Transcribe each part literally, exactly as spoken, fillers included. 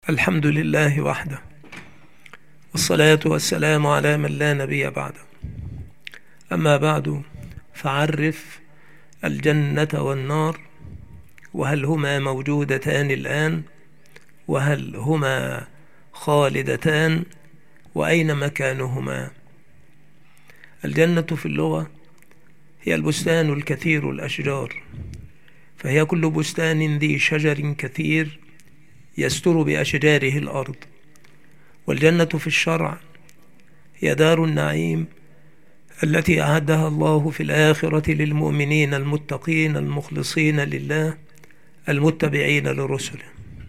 الحمد لله وحده، والصلاة والسلام على من لا نبي بعده. أما بعد، فعرف الجنة والنار، وهل هما موجودتان الآن؟ وهل هما خالدتان؟ وأين مكانهما؟ الجنة في اللغة هي البستان الكثير الأشجار، فهي كل بستان ذي شجر كثير يستر بأشجاره الأرض. والجنة في الشرع هي دار النعيم التي أعدها الله في الآخرة للمؤمنين المتقين المخلصين لله المتبعين لرسله.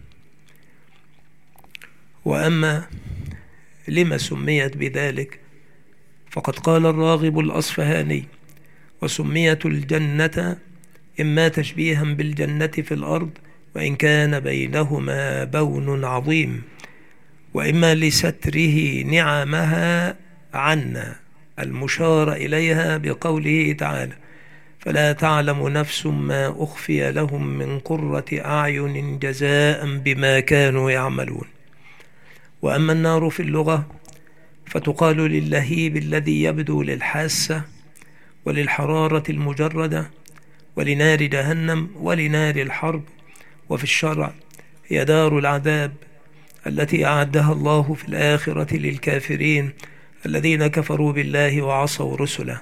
وأما لما سميت بذلك، فقد قال الراغب الأصفهاني: وسميت الجنة إما تشبيها بالجنة في الأرض وإن كان بينهما بون عظيم، وإما لستره نعمها عنا المشار إليها بقوله تعالى: فلا تعلم نفس ما أخفي لهم من قرة أعين جزاء بما كانوا يعملون. وأما النار في اللغة فتقال للهيب الذي يبدو للحاسة، وللحرارة المجردة، ولنار جهنم، ولنار الحرب. وفي الشرع هي دار العذاب التي أعدها الله في الآخرة للكافرين الذين كفروا بالله وعصوا رسله.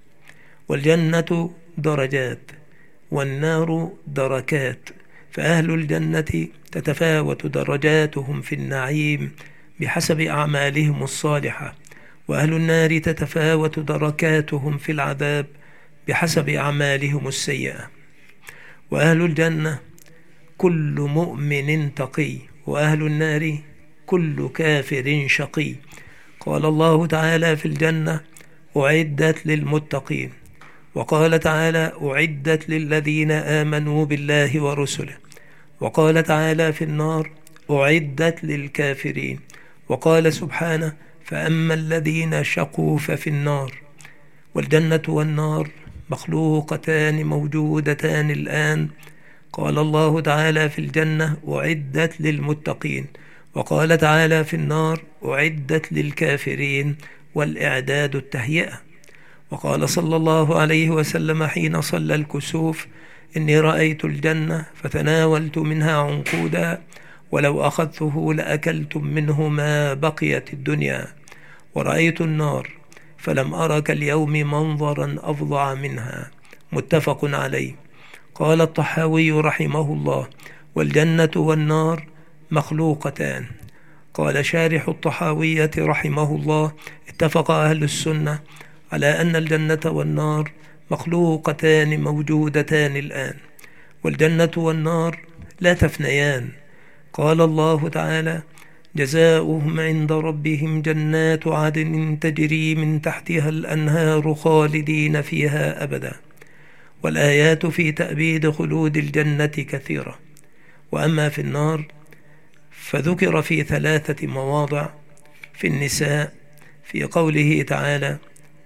والجنة درجات والنار دركات، فأهل الجنة تتفاوت درجاتهم في النعيم بحسب أعمالهم الصالحة، وأهل النار تتفاوت دركاتهم في العذاب بحسب أعمالهم السيئة. وأهل الجنة كل مؤمن تقي، وأهل النار كل كافر شقي. قال الله تعالى في الجنة: أعدت للمتقين. وقال تعالى: أعدت للذين آمنوا بالله ورسله. وقال تعالى في النار: أعدت للكافرين. وقال سبحانه: فأما الذين شقوا ففي النار. والجنة والنار مخلوقتان موجودتان الآن. قال الله تعالى في الجنة: أعدت للمتقين. وقال تعالى في النار: أعدت للكافرين، والإعداد التهيئة. وقال صلى الله عليه وسلم حين صلى الكسوف: إني رأيت الجنة فتناولت منها عنقودا، ولو أخذته لأكلتم منه ما بقيت الدنيا. ورأيت النار فلم أر كاليوم منظرا أفظع منها. متفق عليه. قال الطحاوي رحمه الله: والجنة والنار مخلوقتان. قال شارح الطحاوية رحمه الله: اتفق أهل السنة على أن الجنة والنار مخلوقتان موجودتان الآن، والجنة والنار لا تفنيان. قال الله تعالى: جزاؤهم عند ربهم جنات عدن تجري من تحتها الأنهار خالدين فيها أبدا. والآيات في تأبيد خلود الجنة كثيرة. وأما في النار فذكر في ثلاثة مواضع: في النساء في قوله تعالى: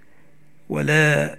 ولا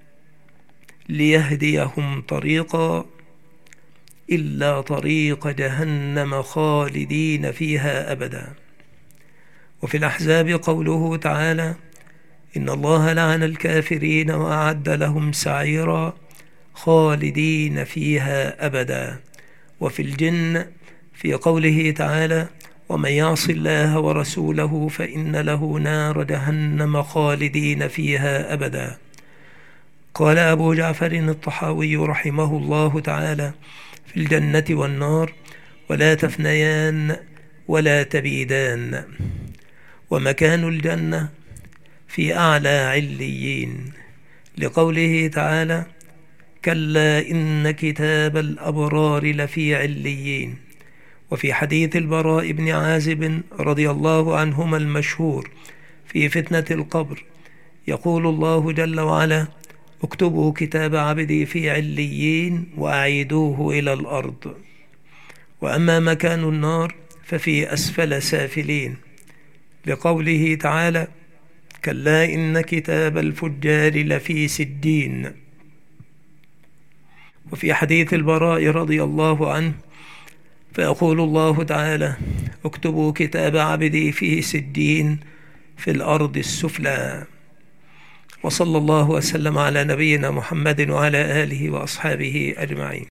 ليهديهم طريقا إلا طريق جهنم خالدين فيها أبدا. وفي الأحزاب قوله تعالى: إن الله لعن الكافرين وأعد لهم سعيرا خالدين فيها أبدا. وفي الجن في قوله تعالى: ومن يعص الله ورسوله فإن له نار جهنم خالدين فيها أبدا. قال أبو جعفر الطحاوي رحمه الله تعالى في الجنة والنار: ولا تفنيان ولا تبيدان. ومكان الجنة في أعلى عليين، لقوله تعالى: كلا إن كتاب الأبرار لفي عليين. وفي حديث البراء بن عازب رضي الله عنهما المشهور في فتنة القبر يقول الله جل وعلا: اكتبوا كتاب عبدي في عليين وأعيدوه إلى الأرض. وأما مكان النار ففي أسفل سافلين، لقوله تعالى: كلا إن كتاب الفجار لفي سجين. وفي حديث البراء رضي الله عنه فيقول الله تعالى: اكتبوا كتاب عبدي في سجين في الأرض السفلى. وصلى الله وسلم على نبينا محمد وعلى آله وأصحابه أجمعين.